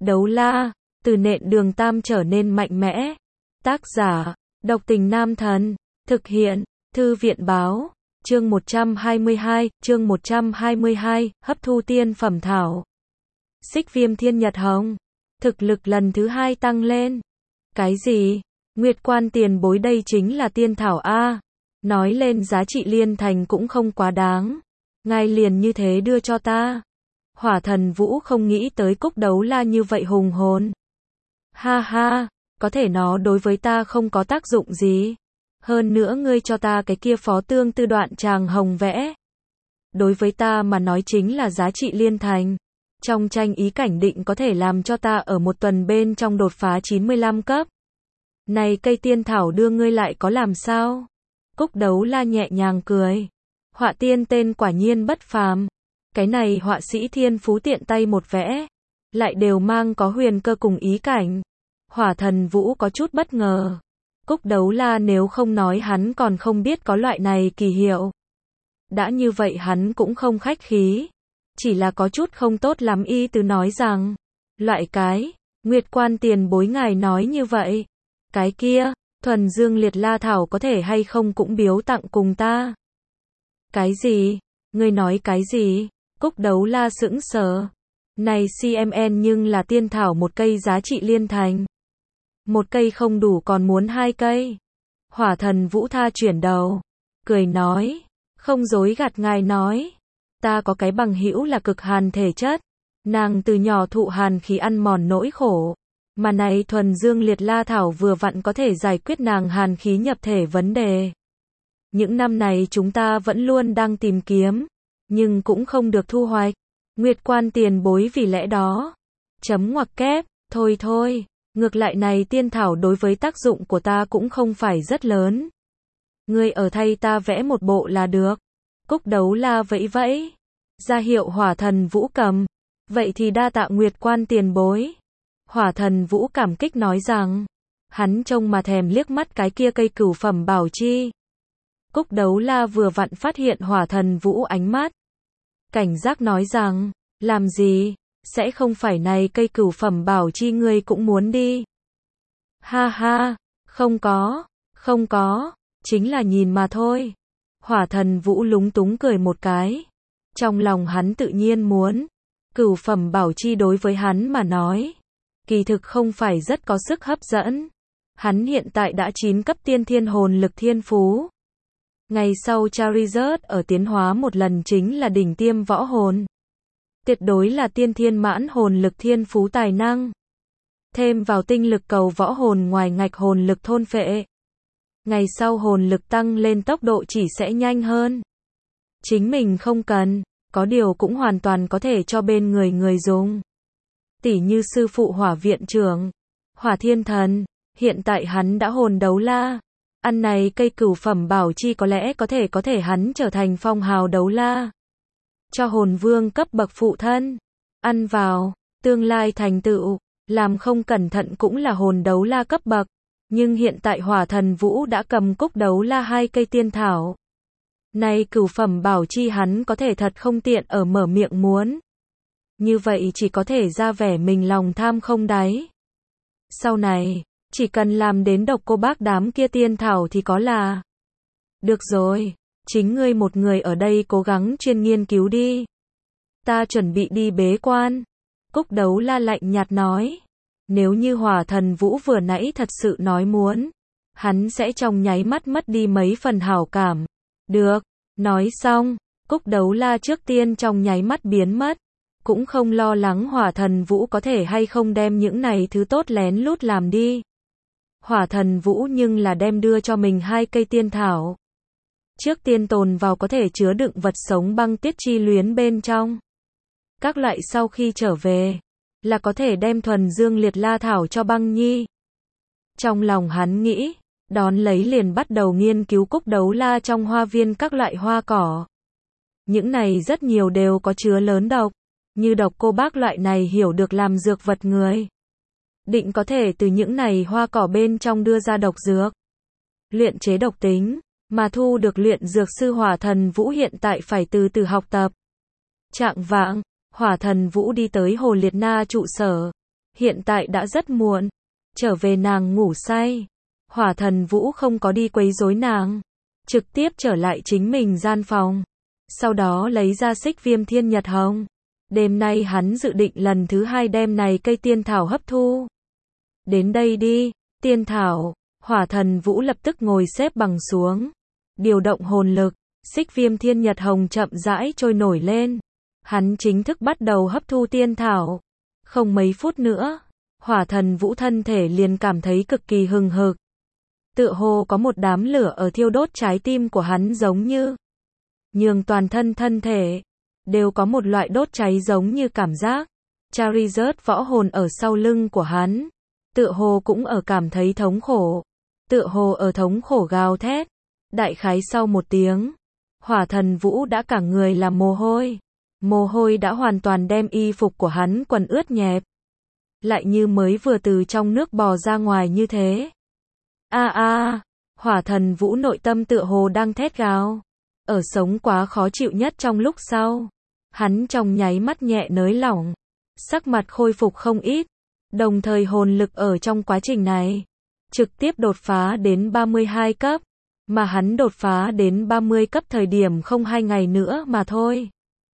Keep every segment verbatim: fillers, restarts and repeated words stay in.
Đấu la, từ nện đường tam trở nên mạnh mẽ. Tác giả, độc tình nam thần. Thực hiện, thư viện báo. Chương một trăm hai mươi hai, chương một trăm hai mươi hai, hấp thu tiên phẩm thảo. Xích viêm thiên nhật hồng. Thực lực lần thứ hai tăng lên. Cái gì? Nguyệt quan tiền bối đây chính là tiên thảo A. Nói lên giá trị liên thành cũng không quá đáng. Ngài liền như thế đưa cho ta. Hỏa thần vũ không nghĩ tới cúc đấu la như vậy hùng hồn. Ha ha, có thể nó đối với ta không có tác dụng gì. Hơn nữa ngươi cho ta cái kia phó tương tư đoạn tràng hồng vẽ. Đối với ta mà nói chính là giá trị liên thành. Trong tranh ý cảnh định có thể làm cho ta ở một tuần bên trong đột phá chín mươi lăm cấp. Này cây tiên thảo đưa ngươi lại có làm sao? Cúc đấu la nhẹ nhàng cười. Họa tiên tên quả nhiên bất phàm. Cái này họa sĩ thiên phú tiện tay một vẽ. Lại đều mang có huyền cơ cùng ý cảnh. Hỏa thần vũ có chút bất ngờ. Cúc đấu la nếu không nói hắn còn không biết có loại này kỳ hiệu. Đã như vậy hắn cũng không khách khí. Chỉ là có chút không tốt lắm y tứ nói rằng. Loại cái, Nguyệt quan tiền bối ngài nói như vậy. Cái kia, thuần dương liệt la thảo có thể hay không cũng biếu tặng cùng ta. Cái gì? Ngươi nói cái gì? Cúc đấu la sững sờ. Này xê em en nhưng là tiên thảo một cây giá trị liên thành. Một cây không đủ còn muốn hai cây. Hỏa thần vũ tha chuyển đầu. Cười nói. Không dối gạt ngài nói. Ta có cái bằng hữu là cực hàn thể chất. Nàng từ nhỏ thụ hàn khí ăn mòn nỗi khổ. Mà này thuần dương liệt la thảo vừa vặn có thể giải quyết nàng hàn khí nhập thể vấn đề. Những năm này chúng ta vẫn luôn đang tìm kiếm. Nhưng cũng không được thu hoạch. Nguyệt quan tiền bối vì lẽ đó. Chấm ngoặc kép. Thôi thôi. Ngược lại này tiên thảo đối với tác dụng của ta cũng không phải rất lớn. Ngươi ở thay ta vẽ một bộ là được. Cúc đấu la vẫy vẫy. Ra hiệu hỏa thần vũ cầm. Vậy thì đa tạ Nguyệt quan tiền bối. Hỏa thần vũ cảm kích nói rằng. Hắn trông mà thèm liếc mắt cái kia cây cửu phẩm bảo chi. Cúc đấu la vừa vặn phát hiện hỏa thần vũ ánh mắt. Cảnh giác nói rằng. Làm gì? Sẽ không phải này cây cửu phẩm bảo chi ngươi cũng muốn đi. Ha ha. Không có. Không có. Chính là nhìn mà thôi. Hỏa thần vũ lúng túng cười một cái. Trong lòng hắn tự nhiên muốn. Cửu phẩm bảo chi đối với hắn mà nói. Kỳ thực không phải rất có sức hấp dẫn. Hắn hiện tại đã chín cấp tiên thiên hồn lực thiên phú. Ngày sau Charizard ở tiến hóa một lần chính là đỉnh tiêm võ hồn. Tuyệt đối là tiên thiên mãn hồn lực thiên phú tài năng. Thêm vào tinh lực cầu võ hồn ngoài ngạch hồn lực thôn phệ. Ngày sau hồn lực tăng lên tốc độ chỉ sẽ nhanh hơn. Chính mình không cần, có điều cũng hoàn toàn có thể cho bên người người dùng. Tỷ như sư phụ hỏa viện trưởng, hỏa thiên thần, hiện tại hắn đã hồn đấu la. Ăn này cây cửu phẩm bảo chi có lẽ có thể có thể hắn trở thành phong hào đấu la. Cho hồn vương cấp bậc phụ thân. Ăn vào, tương lai thành tựu, làm không cẩn thận cũng là hồn đấu la cấp bậc. Nhưng hiện tại hỏa thần vũ đã cầm cúc đấu la hai cây tiên thảo. Này cửu phẩm bảo chi hắn có thể thật không tiện ở mở miệng muốn. Như vậy chỉ có thể ra vẻ mình lòng tham không đáy. Sau này, chỉ cần làm đến độc cô bác đám kia tiên thảo thì có là. Được rồi, chính ngươi một người ở đây cố gắng chuyên nghiên cứu đi. Ta chuẩn bị đi bế quan. Cúc đấu la lạnh nhạt nói. Nếu như hỏa thần vũ vừa nãy thật sự nói muốn, hắn sẽ trong nháy mắt mất đi mấy phần hảo cảm. Được, nói xong, cúc đấu la trước tiên trong nháy mắt biến mất. Cũng không lo lắng hỏa thần vũ có thể hay không đem những này thứ tốt lén lút làm đi. Hỏa thần vũ nhưng là đem đưa cho mình hai cây tiên thảo. Trước tiên tồn vào có thể chứa đựng vật sống băng tiết chi luyến bên trong. Các loại sau khi trở về, là có thể đem thuần dương liệt la thảo cho băng nhi. Trong lòng hắn nghĩ, đón lấy liền bắt đầu nghiên cứu cúc đấu la trong hoa viên các loại hoa cỏ. Những này rất nhiều đều có chứa lớn độc, như độc cô bác loại này hiểu được làm dược vật người. Định có thể từ những này hoa cỏ bên trong đưa ra độc dược. Luyện chế độc tính, mà thu được luyện dược sư hỏa thần vũ hiện tại phải từ từ học tập. Trạng vạng, hỏa thần vũ đi tới Hồ Liệt Na trụ sở. Hiện tại đã rất muộn. Trở về nàng ngủ say. Hỏa Thần Vũ không có đi quấy rối nàng. Trực tiếp trở lại chính mình gian phòng. Sau đó lấy ra xích viêm thiên nhật hồng. Đêm nay hắn dự định lần thứ hai đem này cây tiên thảo hấp thu. Đến đây đi, tiên thảo. Hỏa Thần Vũ lập tức ngồi xếp bằng xuống. Điều động hồn lực. Xích viêm thiên nhật hồng chậm rãi trôi nổi lên. Hắn chính thức bắt đầu hấp thu tiên thảo. Không mấy phút nữa, Hỏa Thần Vũ thân thể liền cảm thấy cực kỳ hừng hực. Tựa hồ có một đám lửa ở thiêu đốt trái tim của hắn giống như. Nhường toàn thân thân thể đều có một loại đốt cháy giống như cảm giác. Charizard võ hồn ở sau lưng của hắn. Tựa hồ cũng ở cảm thấy thống khổ. Tựa hồ ở thống khổ gào thét. Đại khái sau một tiếng. Hỏa Thần Vũ đã cả người là mồ hôi. Mồ hôi đã hoàn toàn đem y phục của hắn quần ướt nhẹp. Lại như mới vừa từ trong nước bò ra ngoài như thế. A a, Hỏa Thần Vũ nội tâm tựa hồ đang thét gào. Ở sống quá khó chịu nhất trong lúc sau. Hắn trong nháy mắt nhẹ nới lỏng. Sắc mặt khôi phục không ít. Đồng thời hồn lực ở trong quá trình này. Trực tiếp đột phá đến ba mươi hai cấp. Mà hắn đột phá đến ba mươi cấp thời điểm không hai ngày nữa mà thôi.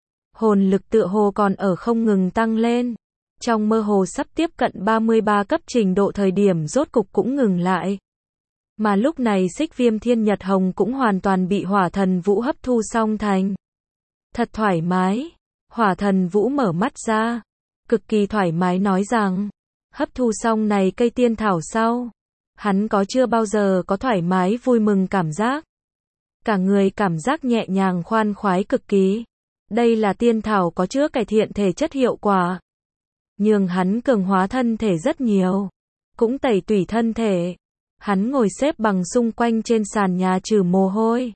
Hồn lực tựa hồ còn ở không ngừng tăng lên. Trong mơ hồ sắp tiếp cận ba mươi ba cấp trình độ thời điểm rốt cục cũng ngừng lại. Mà lúc này xích viêm thiên nhật hồng cũng hoàn toàn bị Hỏa Thần Vũ hấp thu xong thành. Thật thoải mái. Hỏa Thần Vũ mở mắt ra. Cực kỳ thoải mái nói rằng. Hấp thu xong này cây tiên thảo sau. Hắn có chưa bao giờ có thoải mái vui mừng cảm giác. Cả người cảm giác nhẹ nhàng khoan khoái cực kỳ. Đây là tiên thảo có chứa cải thiện thể chất hiệu quả. Nhưng hắn cường hóa thân thể rất nhiều. Cũng tẩy tủy thân thể. Hắn ngồi xếp bằng xung quanh trên sàn nhà trừ mồ hôi.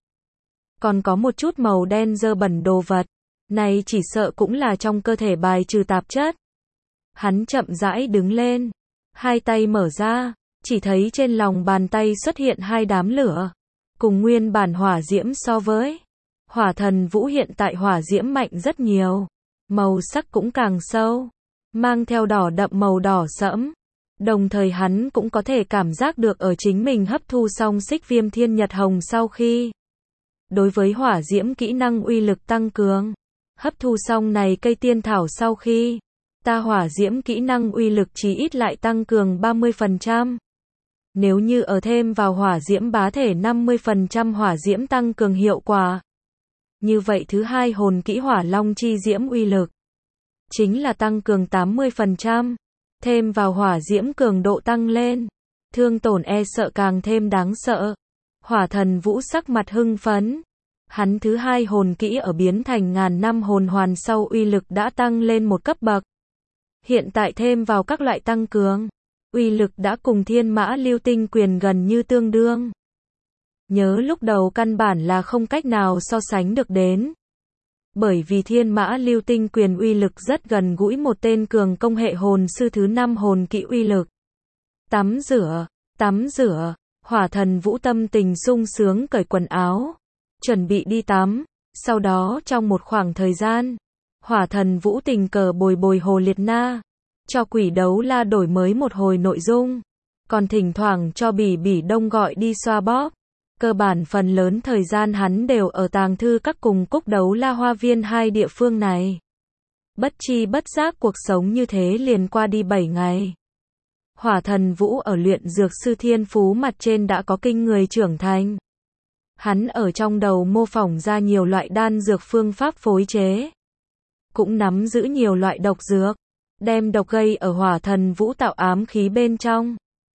Còn có một chút màu đen dơ bẩn đồ vật. Này chỉ sợ cũng là trong cơ thể bài trừ tạp chất. Hắn chậm rãi đứng lên. Hai tay mở ra. Chỉ thấy trên lòng bàn tay xuất hiện hai đám lửa. Cùng nguyên bản hỏa diễm so với. Hỏa Thần Vũ hiện tại hỏa diễm mạnh rất nhiều. Màu sắc cũng càng sâu. Mang theo đỏ đậm màu đỏ sẫm. Đồng thời hắn cũng có thể cảm giác được ở chính mình hấp thu xong xích viêm thiên nhật hồng sau khi. Đối với hỏa diễm kỹ năng uy lực tăng cường. Hấp thu xong này cây tiên thảo sau khi. Ta hỏa diễm kỹ năng uy lực chí ít lại tăng cường ba mươi phần trăm. Nếu như ở thêm vào hỏa diễm bá thể năm mươi phần trăm hỏa diễm tăng cường hiệu quả. Như vậy thứ hai hồn kỹ hỏa long chi diễm uy lực. Chính là tăng cường tám mươi phần trăm. Thêm vào hỏa diễm cường độ tăng lên. Thương tổn e sợ càng thêm đáng sợ. Hỏa Thần Vũ sắc mặt hưng phấn. Hắn thứ hai hồn kỹ ở biến thành ngàn năm hồn hoàn sau uy lực đã tăng lên một cấp bậc. Hiện tại thêm vào các loại tăng cường. Uy lực đã cùng thiên mã lưu tinh quyền gần như tương đương. Nhớ lúc đầu căn bản là không cách nào so sánh được đến. Bởi vì thiên mã lưu tinh quyền uy lực rất gần gũi một tên cường công hệ hồn sư thứ năm hồn kỹ uy lực. Tắm rửa, tắm rửa, Hỏa Thần Vũ tâm tình sung sướng cởi quần áo. Chuẩn bị đi tắm. Sau đó trong một khoảng thời gian. Hỏa Thần Vũ tình cờ bồi bồi Hồ Liệt Na. Cho Quỷ Đấu La đổi mới một hồi nội dung. Còn thỉnh thoảng cho Bỉ Bỉ Đông gọi đi xoa bóp. Cơ bản phần lớn thời gian hắn đều ở tàng thư các cùng Cúc Đấu La Hoa Viên hai địa phương này. Bất chi bất giác cuộc sống như thế liền qua đi bảy ngày. Hỏa Thần Vũ ở luyện dược sư thiên phú mặt trên đã có kinh người trưởng thành. Hắn ở trong đầu mô phỏng ra nhiều loại đan dược phương pháp phối chế. Cũng nắm giữ nhiều loại độc dược. Đem độc gây ở Hỏa Thần Vũ tạo ám khí bên trong.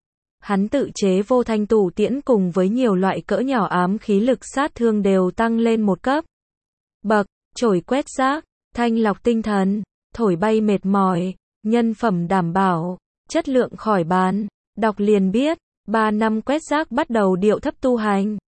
Hắn tự chế vô thanh tủ tiễn cùng với nhiều loại cỡ nhỏ ám khí lực sát thương đều tăng lên một cấp. Bậc, chổi quét rác, thanh lọc tinh thần, thổi bay mệt mỏi, nhân phẩm đảm bảo, chất lượng khỏi bàn. Đọc liền biết, ba năm quét rác bắt đầu điệu thấp tu hành.